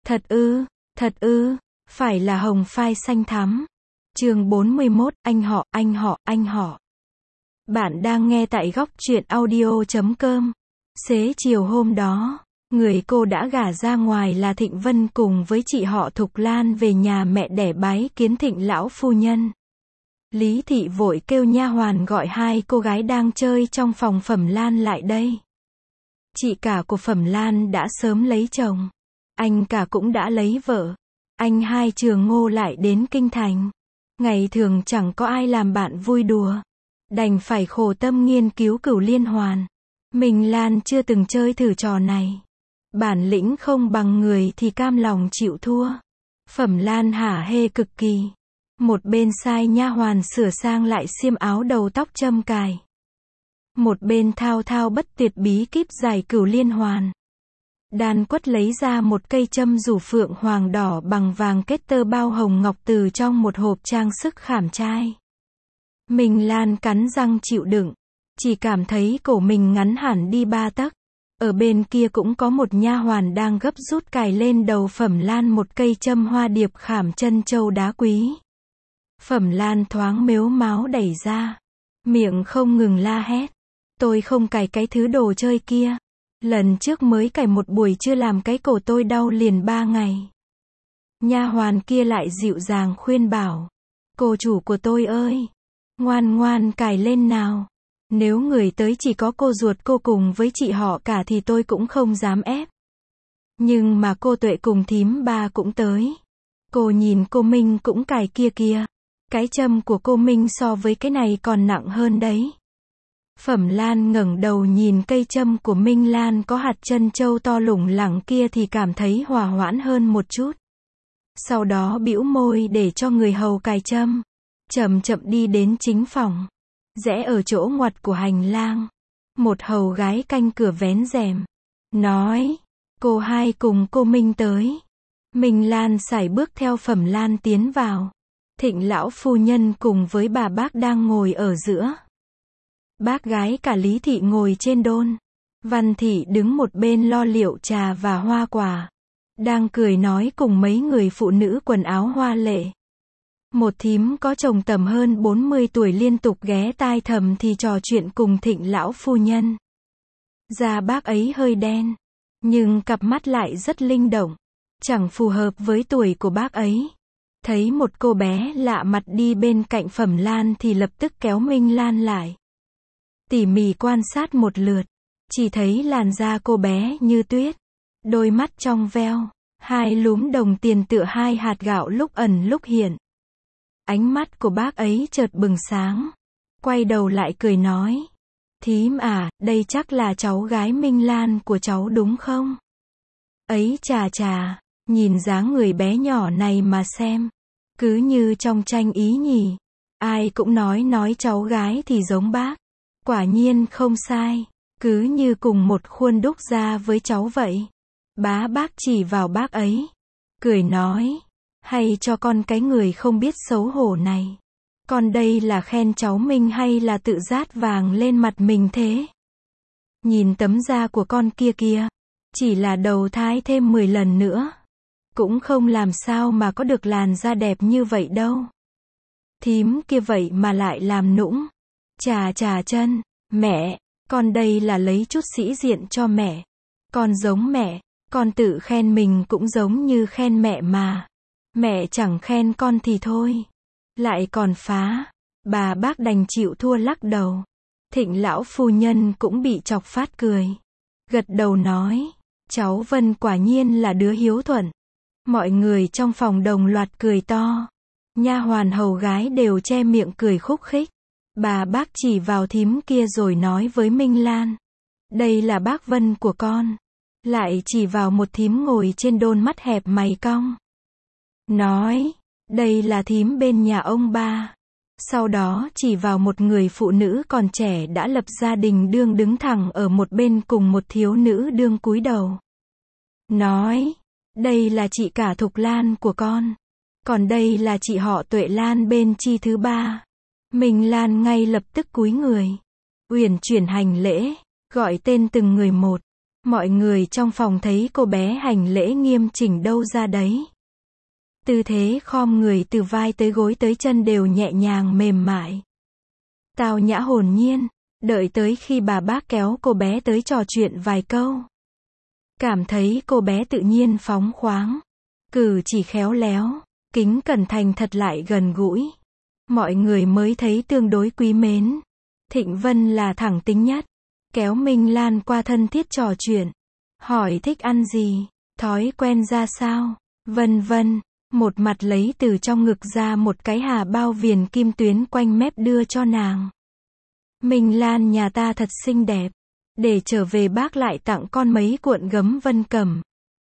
Thật ư, phải là hồng phai xanh thắm. Chương 41, anh họ. Bạn đang nghe tại góc truyện audio.com. Xế chiều hôm đó, người cô đã gả ra ngoài là Thịnh Vân cùng với chị họ Thục Lan về nhà mẹ đẻ bái kiến Thịnh lão phu nhân. Lý Thị vội kêu nha hoàn gọi hai cô gái đang chơi trong phòng Phẩm Lan lại đây. Chị cả của Phẩm Lan đã sớm lấy chồng. Anh cả cũng đã lấy vợ. Anh hai Trường Ngô lại đến kinh thành. Ngày thường chẳng có ai làm bạn vui đùa. Đành phải khổ tâm nghiên cứu Cửu Liên Hoàn. Mình Lan chưa từng chơi thử trò này. Bản lĩnh không bằng người thì cam lòng chịu thua. Phẩm Lan hả hê cực kỳ. Một bên sai nha hoàn sửa sang lại xiêm áo đầu tóc châm cài. Một bên thao thao bất tuyệt bí kíp giải Cửu Liên Hoàn. Đan Quất lấy ra một cây châm rủ phượng hoàng đỏ bằng vàng kết tơ bao hồng ngọc từ trong một hộp trang sức khảm trai. Mình Lan cắn răng chịu đựng, chỉ cảm thấy cổ mình ngắn hẳn đi 3 tấc. Ở bên kia cũng có một nha hoàn đang gấp rút cài lên đầu Phẩm Lan một cây châm hoa điệp khảm chân châu đá quý. Phẩm Lan thoáng mếu máo đẩy ra, miệng không ngừng la hét. Tôi không cài cái thứ đồ chơi kia. Lần trước mới cài một buổi chưa làm cái cổ tôi đau liền 3 ngày. Nha hoàn kia lại dịu dàng khuyên bảo. Cô chủ của tôi ơi, ngoan ngoan cài lên nào. Nếu người tới chỉ có cô ruột cô cùng với chị họ cả thì tôi cũng không dám ép. Nhưng mà cô Tuệ cùng thím ba cũng tới. Cô nhìn cô Minh cũng cài kia kìa. Cái châm của cô Minh so với cái này còn nặng hơn đấy. Phẩm Lan ngẩng đầu nhìn cây châm của Minh Lan có hạt chân châu to lủng lẳng kia thì cảm thấy hòa hoãn hơn một chút. Sau đó bĩu môi để cho người hầu cài châm. Chậm chậm đi đến chính phòng. Rẽ ở chỗ ngoặt của hành lang. Một hầu gái canh cửa vén rèm. Nói, cô hai cùng cô Minh tới. Minh Lan sải bước theo Phẩm Lan tiến vào. Thịnh lão phu nhân cùng với bà bác đang ngồi ở giữa. Bác gái cả Lý Thị ngồi trên đôn. Văn Thị đứng một bên lo liệu trà và hoa quả. Đang cười nói cùng mấy người phụ nữ quần áo hoa lệ. Một thím có chồng tầm hơn 40 tuổi liên tục ghé tai thầm thì trò chuyện cùng Thịnh lão phu nhân. Da bác ấy hơi đen, nhưng cặp mắt lại rất linh động. Chẳng phù hợp với tuổi của bác ấy. Thấy một cô bé lạ mặt đi bên cạnh Phẩm Lan thì lập tức kéo Minh Lan lại. Tỉ mỉ quan sát một lượt, chỉ thấy làn da cô bé như tuyết, đôi mắt trong veo, hai lúm đồng tiền tựa hai hạt gạo lúc ẩn lúc hiện. Ánh mắt của bác ấy chợt bừng sáng, quay đầu lại cười nói, thím à, đây chắc là cháu gái Minh Lan của cháu đúng không? Ấy chà chà, nhìn dáng người bé nhỏ này mà xem, cứ như trong tranh ý nhỉ, ai cũng nói cháu gái thì giống bác. Quả nhiên không sai, cứ như cùng một khuôn đúc ra với cháu vậy. Bác chỉ vào bác ấy, cười nói, hay cho con cái người không biết xấu hổ này. Con đây là khen cháu Minh hay là tự dát vàng lên mặt mình thế? Nhìn tấm da của con kia kìa, chỉ là đầu thai thêm 10 lần nữa. Cũng không làm sao mà có được làn da đẹp như vậy đâu. Thím kia vậy mà lại làm nũng. Chà chân, mẹ, con đây là lấy chút sĩ diện cho mẹ. Con giống mẹ, con tự khen mình cũng giống như khen mẹ mà. Mẹ chẳng khen con thì thôi. Lại còn phá. Bà bác đành chịu thua lắc đầu. Thịnh lão phu nhân cũng bị chọc phát cười. Gật đầu nói, cháu Vân quả nhiên là đứa hiếu thuận. Mọi người trong phòng đồng loạt cười to. Nha hoàn hầu gái đều che miệng cười khúc khích. Bà bác chỉ vào thím kia rồi nói với Minh Lan. Đây là bác Vân của con. Lại chỉ vào một thím ngồi trên đôn mắt hẹp mày cong. Nói, đây là thím bên nhà ông ba. Sau đó chỉ vào một người phụ nữ còn trẻ đã lập gia đình đương đứng thẳng ở một bên cùng một thiếu nữ đương cúi đầu. Nói, đây là chị cả Thục Lan của con. Còn đây là chị họ Tuệ Lan bên chi thứ ba. Minh Lan ngay lập tức cúi người, uyển chuyển hành lễ, gọi tên từng người một. Mọi người trong phòng thấy cô bé hành lễ nghiêm chỉnh đâu ra đấy. Tư thế khom người từ vai tới gối tới chân đều nhẹ nhàng mềm mại. Tao nhã hồn nhiên, đợi tới khi bà bác kéo cô bé tới trò chuyện vài câu. Cảm thấy cô bé tự nhiên phóng khoáng, cử chỉ khéo léo, kính cẩn thành thật lại gần gũi. Mọi người mới thấy tương đối quý mến. Thịnh Vân là thẳng tính nhất, kéo Minh Lan qua thân thiết trò chuyện, hỏi thích ăn gì, thói quen ra sao, vân vân. Một mặt lấy từ trong ngực ra một cái hà bao viền kim tuyến quanh mép đưa cho nàng. Minh Lan nhà ta thật xinh đẹp, để trở về bác lại tặng con mấy cuộn gấm vân cẩm.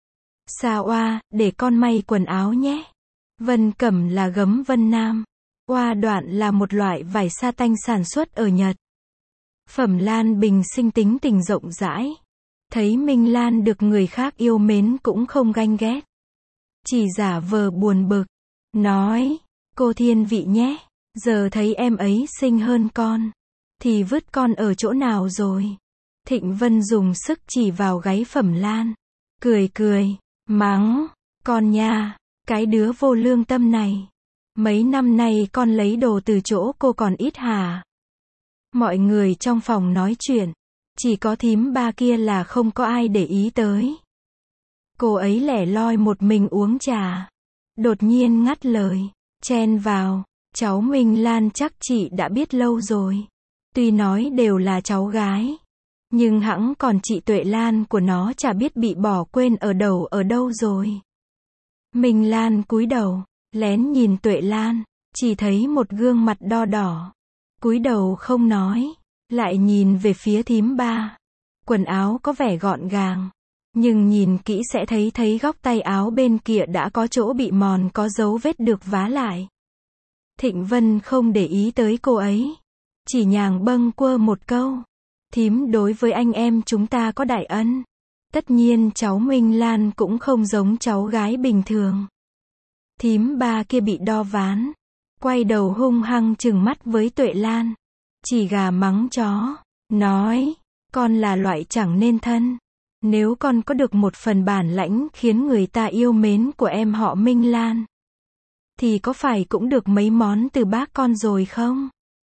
Sao oa, để con may quần áo nhé. Vân cẩm là gấm Vân Nam. Oa đoạn là một loại vải sa tanh sản xuất ở Nhật. Phẩm Lan bình sinh tính tình rộng rãi. Thấy Minh Lan được người khác yêu mến cũng không ganh ghét. Chỉ giả vờ buồn bực. Nói, cô thiên vị nhé. Giờ thấy em ấy xinh hơn con. Thì vứt con ở chỗ nào rồi? Thịnh Vân dùng sức chỉ vào gáy Phẩm Lan. Cười cười, mắng, con nha, cái đứa vô lương tâm này. Mấy năm nay con lấy đồ từ chỗ cô còn ít hả? Mọi người trong phòng nói chuyện. Chỉ có thím ba kia là không có ai để ý tới. Cô ấy lẻ loi một mình uống trà. Đột nhiên ngắt lời, chen vào, cháu Minh Lan chắc chị đã biết lâu rồi. Tuy nói đều là cháu gái, nhưng hẵng còn chị Tuệ Lan của nó chả biết bị bỏ quên ở đâu rồi. Minh Lan cúi đầu, lén nhìn Tuệ Lan, chỉ thấy một gương mặt đo đỏ. Cúi đầu không nói, lại nhìn về phía thím ba. Quần áo có vẻ gọn gàng, nhưng nhìn kỹ sẽ thấy góc tay áo bên kia đã có chỗ bị mòn, có dấu vết được vá lại. Thịnh Vân không để ý tới cô ấy, chỉ nhàng bâng quơ một câu. Thím đối với anh em chúng ta có đại ân. Tất nhiên cháu Minh Lan cũng không giống cháu gái bình thường. Thím ba kia bị đo ván, quay đầu hung hăng trừng mắt với Tuệ Lan. Chỉ gà mắng chó, nói, con là loại chẳng nên thân. Nếu con có được một phần bản lãnh khiến người ta yêu mến của em họ Minh Lan, thì có phải cũng được mấy món từ bác con rồi không?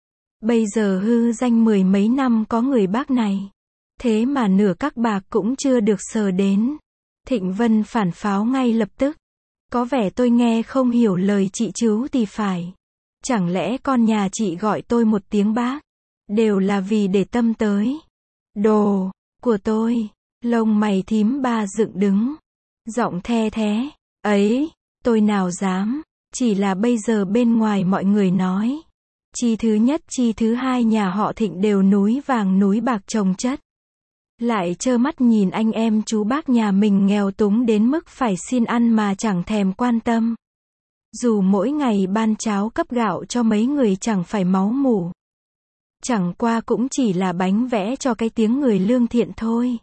Bây giờ hư danh mười mấy năm có người bác này, thế mà nửa các bạc cũng chưa được sờ đến. Thịnh Vân phản pháo ngay lập tức. Có vẻ tôi nghe không hiểu lời chị chú thì phải. Chẳng lẽ con nhà chị gọi tôi một tiếng bác, đều là vì để tâm tới đồ của tôi? Lông mày thím ba dựng đứng, giọng the thé, ấy, tôi nào dám, chỉ là bây giờ bên ngoài mọi người nói. Chi thứ nhất chi thứ hai nhà họ Thịnh đều núi vàng núi bạc chồng chất. Lại trơ mắt nhìn anh em chú bác nhà mình nghèo túng đến mức phải xin ăn mà chẳng thèm quan tâm. Dù mỗi ngày ban cháo cấp gạo cho mấy người chẳng phải máu mủ. Chẳng qua cũng chỉ là bánh vẽ cho cái tiếng người lương thiện thôi.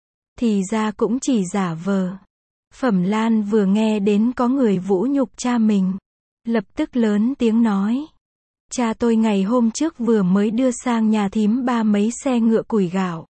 Thì ra cũng chỉ giả vờ. Phẩm Lan vừa nghe đến có người vũ nhục cha mình, lập tức lớn tiếng nói. Cha tôi ngày hôm trước vừa mới đưa sang nhà thím ba mấy xe ngựa củi gạo.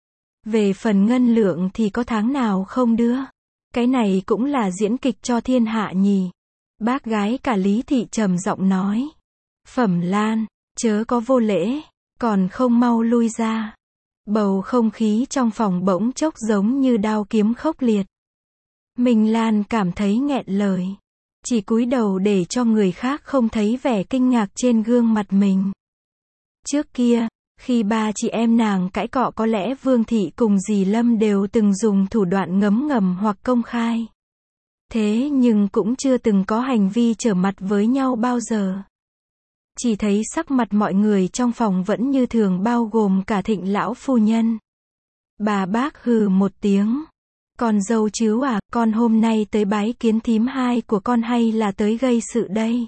Về phần ngân lượng thì có tháng nào không đưa. Cái này cũng là diễn kịch cho thiên hạ nhỉ. Bác gái cả Lý Thị trầm giọng nói. Phẩm Lan, chớ có vô lễ, còn không mau lui ra. Bầu không khí trong phòng bỗng chốc giống như đao kiếm khốc liệt. Minh Lan cảm thấy nghẹn lời, chỉ cúi đầu để cho người khác không thấy vẻ kinh ngạc trên gương mặt mình. Trước kia, khi ba chị em nàng cãi cọ có lẽ Vương Thị cùng dì Lâm đều từng dùng thủ đoạn ngấm ngầm hoặc công khai. Thế nhưng cũng chưa từng có hành vi trở mặt với nhau bao giờ. Chỉ thấy sắc mặt mọi người trong phòng vẫn như thường, bao gồm cả Thịnh lão phu nhân. Bà bác hừ một tiếng. Con dâu chứ à, con hôm nay tới bái kiến thím hai của con hay là tới gây sự đây?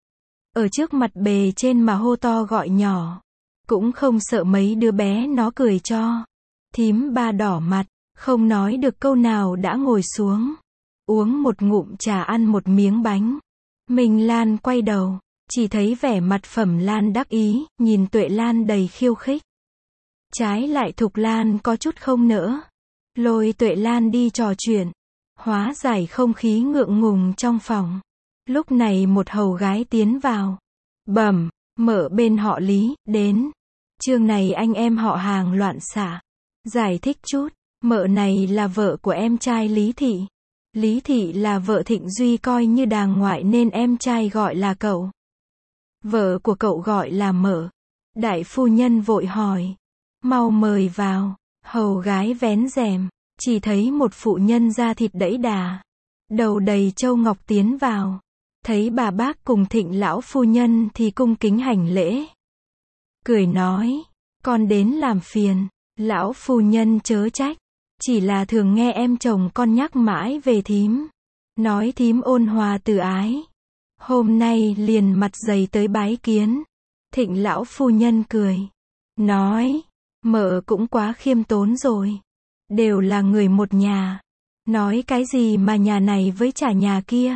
Ở trước mặt bề trên mà hô to gọi nhỏ, cũng không sợ mấy đứa bé nó cười cho. Thím ba đỏ mặt, không nói được câu nào đã ngồi xuống, uống một ngụm trà ăn một miếng bánh. Minh Lan quay đầu, chỉ thấy vẻ mặt Phẩm Lan đắc ý, nhìn Tuệ Lan đầy khiêu khích. Trái lại Thục Lan có chút không nỡ. lôi Tuệ Lan đi trò chuyện, hóa giải không khí ngượng ngùng trong phòng. Lúc này một hầu gái tiến vào. Bẩm, mợ bên họ Lý, đến. Chương này anh em họ hàng loạn xạ. Giải thích chút, mợ này là vợ của em trai Lý Thị. Lý Thị là vợ Thịnh Duy coi như đàng ngoại nên em trai gọi là cậu. Vợ của cậu gọi là mợ. Đại phu nhân vội hỏi. Mau mời vào. Hầu gái vén rèm, chỉ thấy một phụ nhân da thịt đẫy đà, đầu đầy châu ngọc tiến vào. Thấy bà bác cùng Thịnh lão phu nhân thì cung kính hành lễ. Cười nói, con đến làm phiền, lão phu nhân chớ trách. Chỉ là thường nghe em chồng con nhắc mãi về thím. Nói thím ôn hòa từ ái. Hôm nay liền mặt dày tới bái kiến. Thịnh lão phu nhân cười. Nói, mợ cũng quá khiêm tốn rồi. Đều là người một nhà. Nói cái gì mà nhà này với chả nhà kia.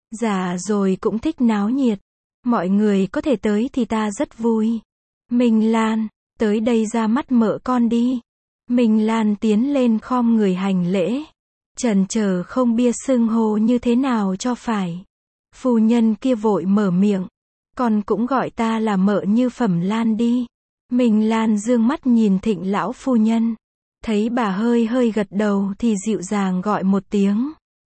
Dạ rồi cũng thích náo nhiệt. Mọi người có thể tới thì ta rất vui. Minh Lan, tới đây ra mắt mợ con đi. Minh Lan tiến lên khom người hành lễ. Chần chờ không biết xưng hô như thế nào cho phải. Phu nhân kia vội mở miệng. Con cũng gọi ta là mợ Như Phẩm Lan đi. Minh Lan dương mắt nhìn Thịnh lão phu nhân. Thấy bà hơi hơi gật đầu thì dịu dàng gọi một tiếng.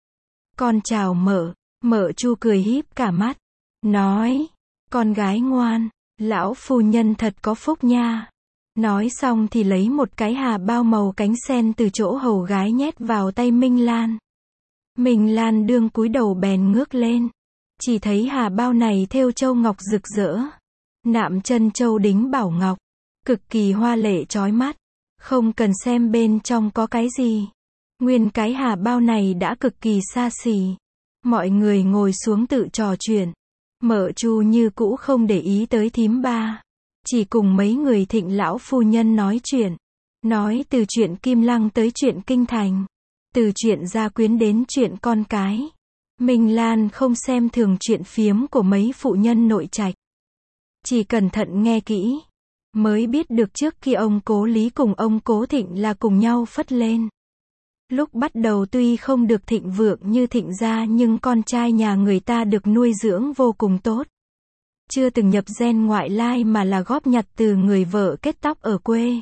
Con chào mợ. Mợ Chu cười híp cả mắt. Nói, con gái ngoan, lão phu nhân thật có phúc nha. Nói xong thì lấy một cái hà bao màu cánh sen từ chỗ hầu gái nhét vào tay Minh Lan. Minh Lan đương cúi đầu bèn ngước lên. Chỉ thấy hà bao này thêu châu ngọc rực rỡ. Nạm chân châu đính bảo ngọc. Cực kỳ hoa lệ chói mắt. Không cần xem bên trong có cái gì. Nguyên cái hà bao này đã cực kỳ xa xỉ. Mọi người ngồi xuống tự trò chuyện. Mợ Chu như cũ không để ý tới thím ba. Chỉ cùng mấy người Thịnh lão phu nhân nói chuyện. Nói từ chuyện Kim Lăng tới chuyện Kinh Thành. Từ chuyện gia quyến đến chuyện con cái. Minh Lan không xem thường chuyện phiếm của mấy phụ nhân nội trạch. Chỉ cẩn thận nghe kỹ. Mới biết được trước khi ông Cố Lý cùng ông Cố Thịnh là cùng nhau phất lên. Lúc bắt đầu tuy không được thịnh vượng như Thịnh gia nhưng con trai nhà người ta được nuôi dưỡng vô cùng tốt. Chưa từng nhập gen ngoại lai mà là góp nhặt từ người vợ kết tóc ở quê.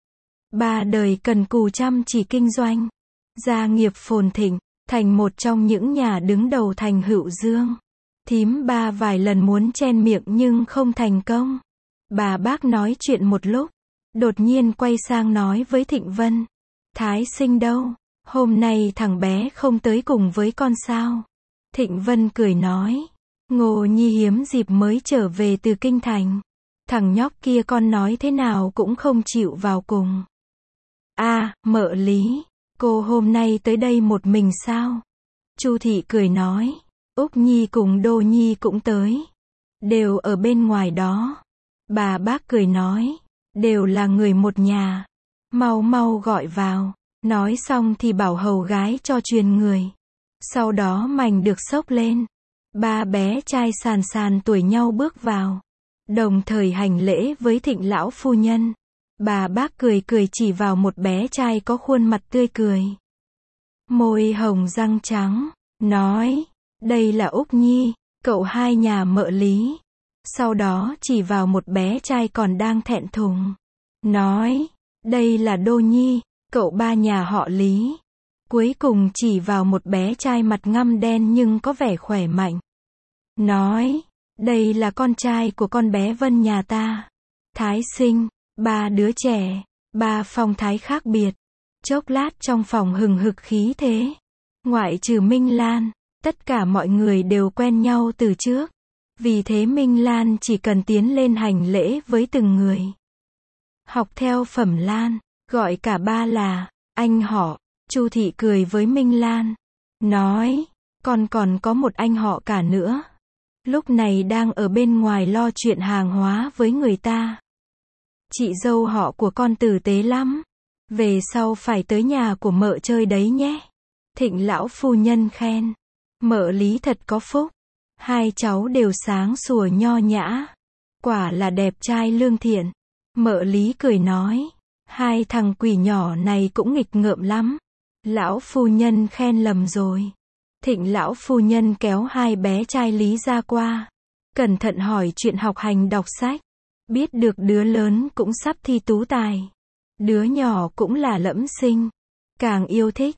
Ba đời cần cù chăm chỉ kinh doanh. Gia nghiệp phồn thịnh, thành một trong những nhà đứng đầu thành Hữu Dương. Thím ba vài lần muốn chen miệng nhưng không thành công. Bà bác nói chuyện một lúc. Đột nhiên quay sang nói với Thịnh Vân. Thái Sinh đâu? Hôm nay thằng bé không tới cùng với con sao? Thịnh Vân cười nói. Ngô Nhi hiếm dịp mới trở về từ Kinh Thành. Thằng nhóc kia con nói thế nào cũng không chịu vào cùng. À, mợ Lý, cô hôm nay tới đây một mình sao? Chu Thị cười nói. Úc Nhi cùng Đô Nhi cũng tới. Đều ở bên ngoài đó. Bà bác cười nói. Đều là người một nhà. Mau mau gọi vào. Nói xong thì bảo hầu gái cho truyền người. Sau đó mành được xốc lên. Ba bé trai sàn sàn tuổi nhau bước vào. Đồng thời hành lễ với Thịnh lão phu nhân. Bà bác cười cười chỉ vào một bé trai có khuôn mặt tươi cười. Môi hồng răng trắng. Nói. Đây là Úc Nhi, cậu hai nhà mợ Lý. Sau đó chỉ vào một bé trai còn đang thẹn thùng. Nói. Đây là Đô Nhi, cậu ba nhà họ Lý. Cuối cùng chỉ vào một bé trai mặt ngăm đen nhưng có vẻ khỏe mạnh. Nói. Đây là con trai của con bé Vân nhà ta. Thái Sinh, ba đứa trẻ, ba phong thái khác biệt. Chốc lát trong phòng hừng hực khí thế. Ngoại trừ Minh Lan, tất cả mọi người đều quen nhau từ trước. Vì thế Minh Lan chỉ cần tiến lên hành lễ với từng người. Học theo Phẩm Lan, gọi cả ba là anh họ. Chu Thị cười với Minh Lan. Nói, con còn có một anh họ cả nữa. Lúc này đang ở bên ngoài lo chuyện hàng hóa với người ta. Chị dâu họ của con tử tế lắm. Về sau phải tới nhà của mợ chơi đấy nhé. Thịnh lão phu nhân khen. Mợ Lý thật có phúc. Hai cháu đều sáng sủa nho nhã. Quả là đẹp trai lương thiện. Mợ Lý cười nói. Hai thằng quỷ nhỏ này cũng nghịch ngợm lắm. Lão phu nhân khen lầm rồi. Thịnh lão phu nhân kéo hai bé trai Lý ra qua. Cẩn thận hỏi chuyện học hành đọc sách. Biết được đứa lớn cũng sắp thi tú tài. Đứa nhỏ cũng là lẫm sinh. Càng yêu thích,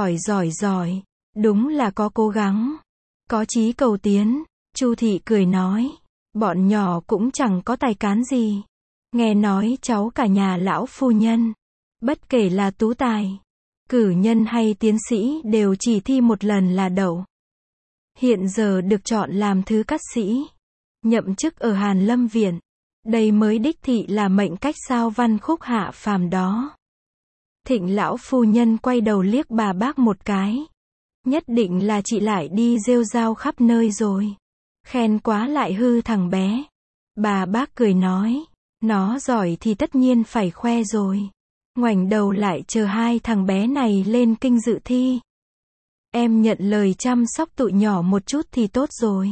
giỏi. Đúng là có cố gắng. Có chí cầu tiến. Chu thị cười nói. Bọn nhỏ cũng chẳng có tài cán gì. Nghe nói cháu cả nhà lão phu nhân. Bất kể là tú tài, cử nhân hay tiến sĩ đều chỉ thi một lần là đậu. Hiện giờ được chọn làm thứ cát sĩ. Nhậm chức ở Hàn Lâm Viện. Đây mới đích thị là mệnh cách sao văn khúc hạ phàm đó. Thịnh lão phu nhân quay đầu liếc bà bác một cái. Nhất định là chị lại đi rêu rao khắp nơi rồi. Khen quá lại hư thằng bé. Bà bác cười nói. Nó giỏi thì tất nhiên phải khoe rồi. Ngoảnh đầu lại chờ hai thằng bé này lên kinh dự thi. Em nhận lời chăm sóc tụi nhỏ một chút thì tốt rồi.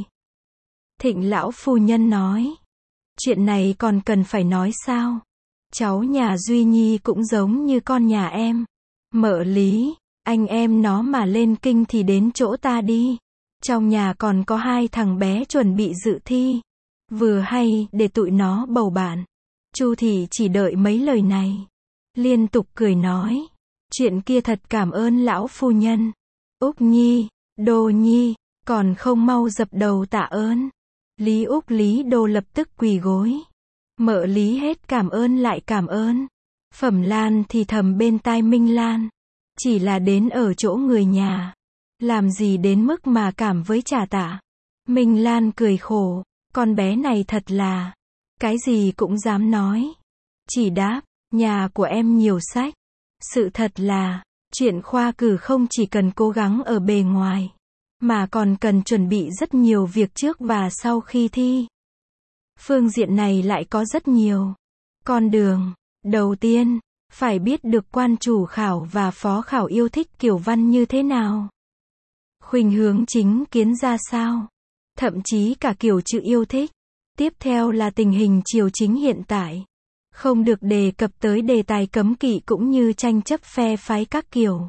Thịnh lão phu nhân nói. Chuyện này còn cần phải nói sao? Cháu nhà Duy Nhi cũng giống như con nhà em. Mợ Lý, anh em nó mà lên kinh thì đến chỗ ta đi. Trong nhà còn có hai thằng bé chuẩn bị dự thi. Vừa hay để tụi nó bầu bạn. Chu thị chỉ đợi mấy lời này. Liên tục cười nói. Chuyện kia thật cảm ơn lão phu nhân. Úc Nhi, Đô Nhi, còn không mau dập đầu tạ ơn. Lý Úc Lý Đô lập tức quỳ gối. Mợ Lý hết cảm ơn lại cảm ơn. Phẩm Lan thì thầm bên tai Minh Lan. Chỉ là đến ở chỗ người nhà. Làm gì đến mức mà cảm với trà tạ. Minh Lan cười khổ. Con bé này thật là. Cái gì cũng dám nói. Chỉ đáp. Nhà của em nhiều sách. Sự thật là. Chuyện khoa cử không chỉ cần cố gắng ở bề ngoài. Mà còn cần chuẩn bị rất nhiều việc trước và sau khi thi. Phương diện này lại có rất nhiều. Con đường. Đầu tiên. Phải biết được quan chủ khảo và phó khảo yêu thích kiểu văn như thế nào. Khuynh hướng chính kiến ra sao. Thậm chí cả kiểu chữ yêu thích. Tiếp theo là tình hình triều chính hiện tại. Không được đề cập tới đề tài cấm kỵ cũng như tranh chấp phe phái các kiểu.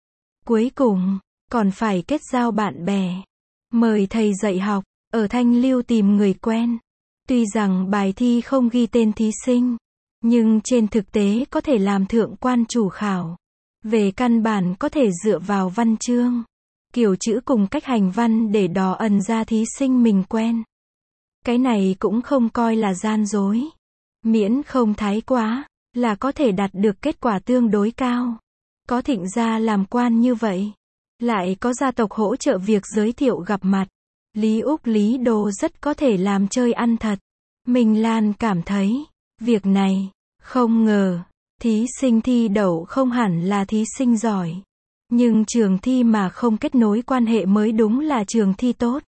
Cuối cùng, còn phải kết giao bạn bè. Mời thầy dạy học, ở Thanh Lưu tìm người quen. Tuy rằng bài thi không ghi tên thí sinh, nhưng trên thực tế có thể làm thượng quan chủ khảo. Về căn bản có thể dựa vào văn chương, kiểu chữ cùng cách hành văn để đò ẩn ra thí sinh mình quen. Cái này cũng không coi là gian dối. Miễn không thái quá, là có thể đạt được kết quả tương đối cao. Có Thịnh gia làm quan như vậy. Lại có gia tộc hỗ trợ việc giới thiệu gặp mặt. Lý Úc Lý Đô rất có thể làm chơi ăn thật. Minh Lan cảm thấy, việc này, không ngờ, thí sinh thi đậu không hẳn là thí sinh giỏi. Nhưng trường thi mà không kết nối quan hệ mới đúng là trường thi tốt.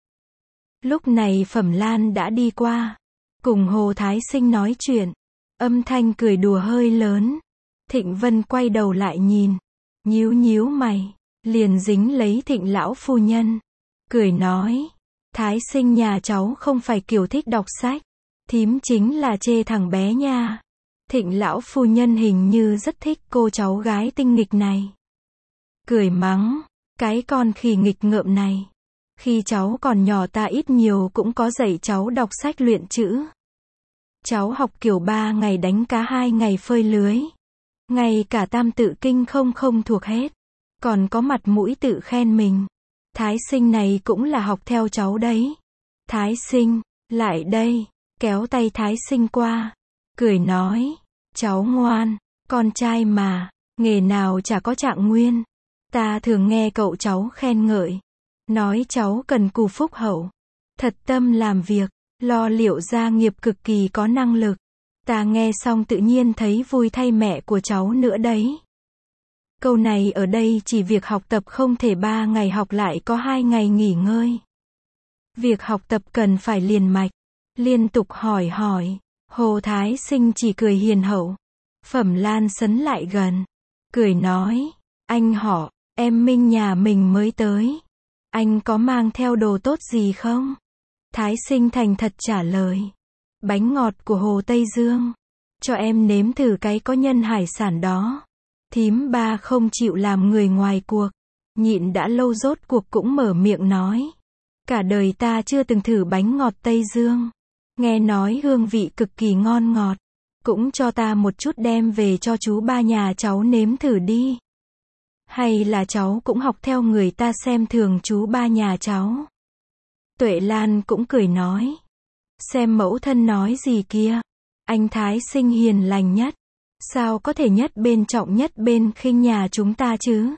Lúc này Phẩm Lan đã đi qua. Cùng Hồ Thái Sinh nói chuyện. Âm thanh cười đùa hơi lớn. Thịnh Vân quay đầu lại nhìn. Nhíu mày. Liền dính lấy Thịnh lão phu nhân. Cười nói. Thái Sinh nhà cháu không phải kiểu thích đọc sách. Thím chính là chê thằng bé nha. Thịnh lão phu nhân hình như rất thích cô cháu gái tinh nghịch này. Cười mắng. Cái con khỉ nghịch ngợm này. Khi cháu còn nhỏ ta ít nhiều cũng có dạy cháu đọc sách luyện chữ. Cháu học kiểu 3 ngày đánh cá 2 ngày phơi lưới. Ngay cả tam tự kinh không thuộc hết. Còn có mặt mũi tự khen mình. Thái Sinh này cũng là học theo cháu đấy. Thái Sinh, lại đây. Kéo tay Thái Sinh qua. Cười nói. Cháu ngoan. Con trai mà. Nghề nào chả có trạng nguyên. Ta thường nghe cậu cháu khen ngợi. Nói cháu cần cù phúc hậu. Thật tâm làm việc. Lo liệu gia nghiệp cực kỳ có năng lực. Ta nghe xong tự nhiên thấy vui thay mẹ của cháu nữa đấy. Câu này ở đây chỉ việc học tập không thể 3 ngày học lại có 2 ngày nghỉ ngơi. Việc học tập cần phải liền mạch. Liên tục hỏi. Hồ Thái Sinh chỉ cười hiền hậu. Phẩm Lan sấn lại gần. Cười nói. Anh họ, em Minh nhà mình mới tới. Anh có mang theo đồ tốt gì không? Thái Sinh thành thật trả lời. Bánh ngọt của Hồ Tây Dương. Cho em nếm thử cái có nhân hải sản đó. Thím ba không chịu làm người ngoài cuộc. Nhịn đã lâu rốt cuộc cũng mở miệng nói. Cả đời ta chưa từng thử bánh ngọt Tây Dương. Nghe nói hương vị cực kỳ ngon ngọt. Cũng cho ta một chút đem về cho chú ba nhà cháu nếm thử đi. Hay là cháu cũng học theo người ta xem thường chú ba nhà cháu. Tuệ Lan cũng cười nói. Xem mẫu thân nói gì kia. Anh Thái Sinh hiền lành nhất. Sao có thể nhất bên trọng nhất bên khinh nhà chúng ta chứ?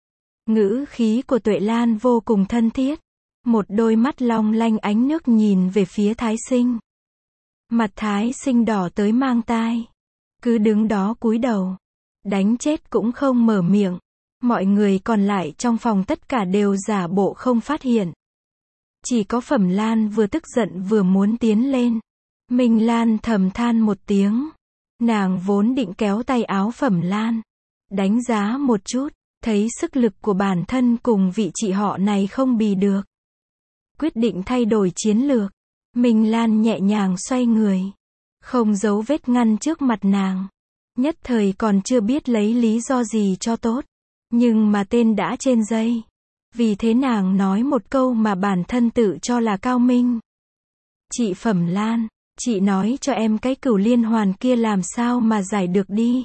Ngữ khí của Tuệ Lan vô cùng thân thiết. Một đôi mắt long lanh ánh nước nhìn về phía Thái Sinh. Mặt Thái Sinh đỏ tới mang tai. Cứ đứng đó cúi đầu. Đánh chết cũng không mở miệng. Mọi người còn lại trong phòng tất cả đều giả bộ không phát hiện. Chỉ có Phẩm Lan vừa tức giận vừa muốn tiến lên. Minh Lan thầm than một tiếng. Nàng vốn định kéo tay áo Phẩm Lan. Đánh giá một chút. Thấy sức lực của bản thân cùng vị chị họ này không bì được. Quyết định thay đổi chiến lược. Minh Lan nhẹ nhàng xoay người. Không giấu vết ngăn trước mặt nàng. Nhất thời còn chưa biết lấy lý do gì cho tốt. Nhưng mà tên đã trên dây. Vì thế nàng nói một câu mà bản thân tự cho là cao minh. Chị Phẩm Lan, chị nói cho em cái cửu liên hoàn kia làm sao mà giải được đi.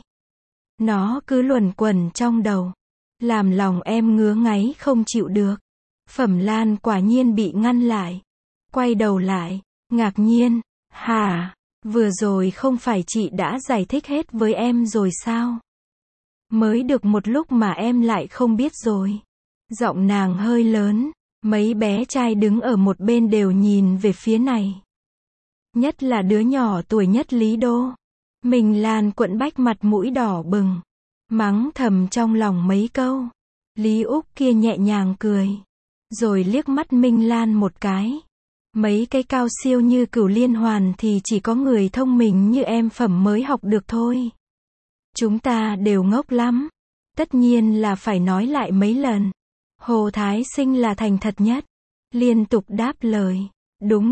Nó cứ luẩn quẩn trong đầu. Làm lòng em ngứa ngáy không chịu được. Phẩm Lan quả nhiên bị ngăn lại. Quay đầu lại, ngạc nhiên. Hả, vừa rồi không phải chị đã giải thích hết với em rồi sao? Mới được một lúc mà em lại không biết rồi. Giọng nàng hơi lớn. Mấy bé trai đứng ở một bên đều nhìn về phía này. Nhất là đứa nhỏ tuổi nhất Lý Đô. Minh Lan quẫn bách mặt mũi đỏ bừng. Mắng thầm trong lòng mấy câu. Lý Úc kia nhẹ nhàng cười. Rồi liếc mắt Minh Lan một cái. Mấy cái cao siêu như cửu liên hoàn thì chỉ có người thông minh như em Phẩm mới học được thôi. Chúng ta đều ngốc lắm. Tất nhiên là phải nói lại mấy lần. Hồ Thái Sinh là thành thật nhất. Liên tục đáp lời. Đúng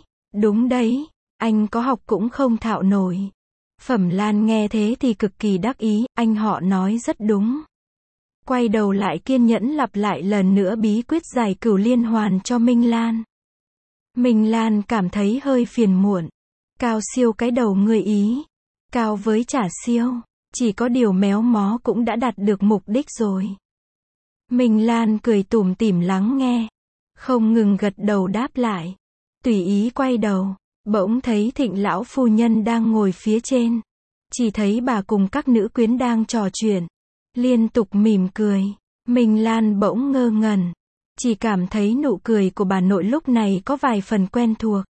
đấy, anh có học cũng không thạo nổi. Phẩm Lan nghe thế thì cực kỳ đắc ý, anh họ nói rất đúng. Quay đầu lại kiên nhẫn lặp lại lần nữa bí quyết giải cửu liên hoàn cho Minh Lan. Minh Lan cảm thấy hơi phiền muộn. Cao siêu cái đầu người Ý. Cao với chả siêu. Chỉ có điều méo mó cũng đã đạt được mục đích rồi. Minh Lan cười tủm tỉm lắng nghe. Không ngừng gật đầu đáp lại. Tùy ý quay đầu. Bỗng thấy Thịnh lão phu nhân đang ngồi phía trên. Chỉ thấy bà cùng các nữ quyến đang trò chuyện. Liên tục mỉm cười. Minh Lan bỗng ngơ ngẩn. Chỉ cảm thấy nụ cười của bà nội lúc này có vài phần quen thuộc.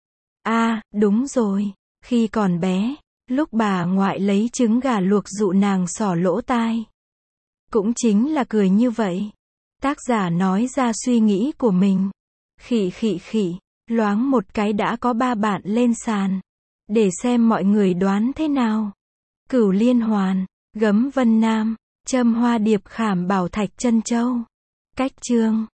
À, đúng rồi. Khi còn bé, lúc bà ngoại lấy trứng gà luộc dụ nàng xỏ lỗ tai. Cũng chính là cười như vậy. Tác giả nói ra suy nghĩ của mình. Khỉ. Loáng một cái đã có 3 bạn lên sàn. Để xem mọi người đoán thế nào. Cửu liên hoàn, gấm vân nam, châm hoa điệp khảm bảo thạch chân châu. Cách chương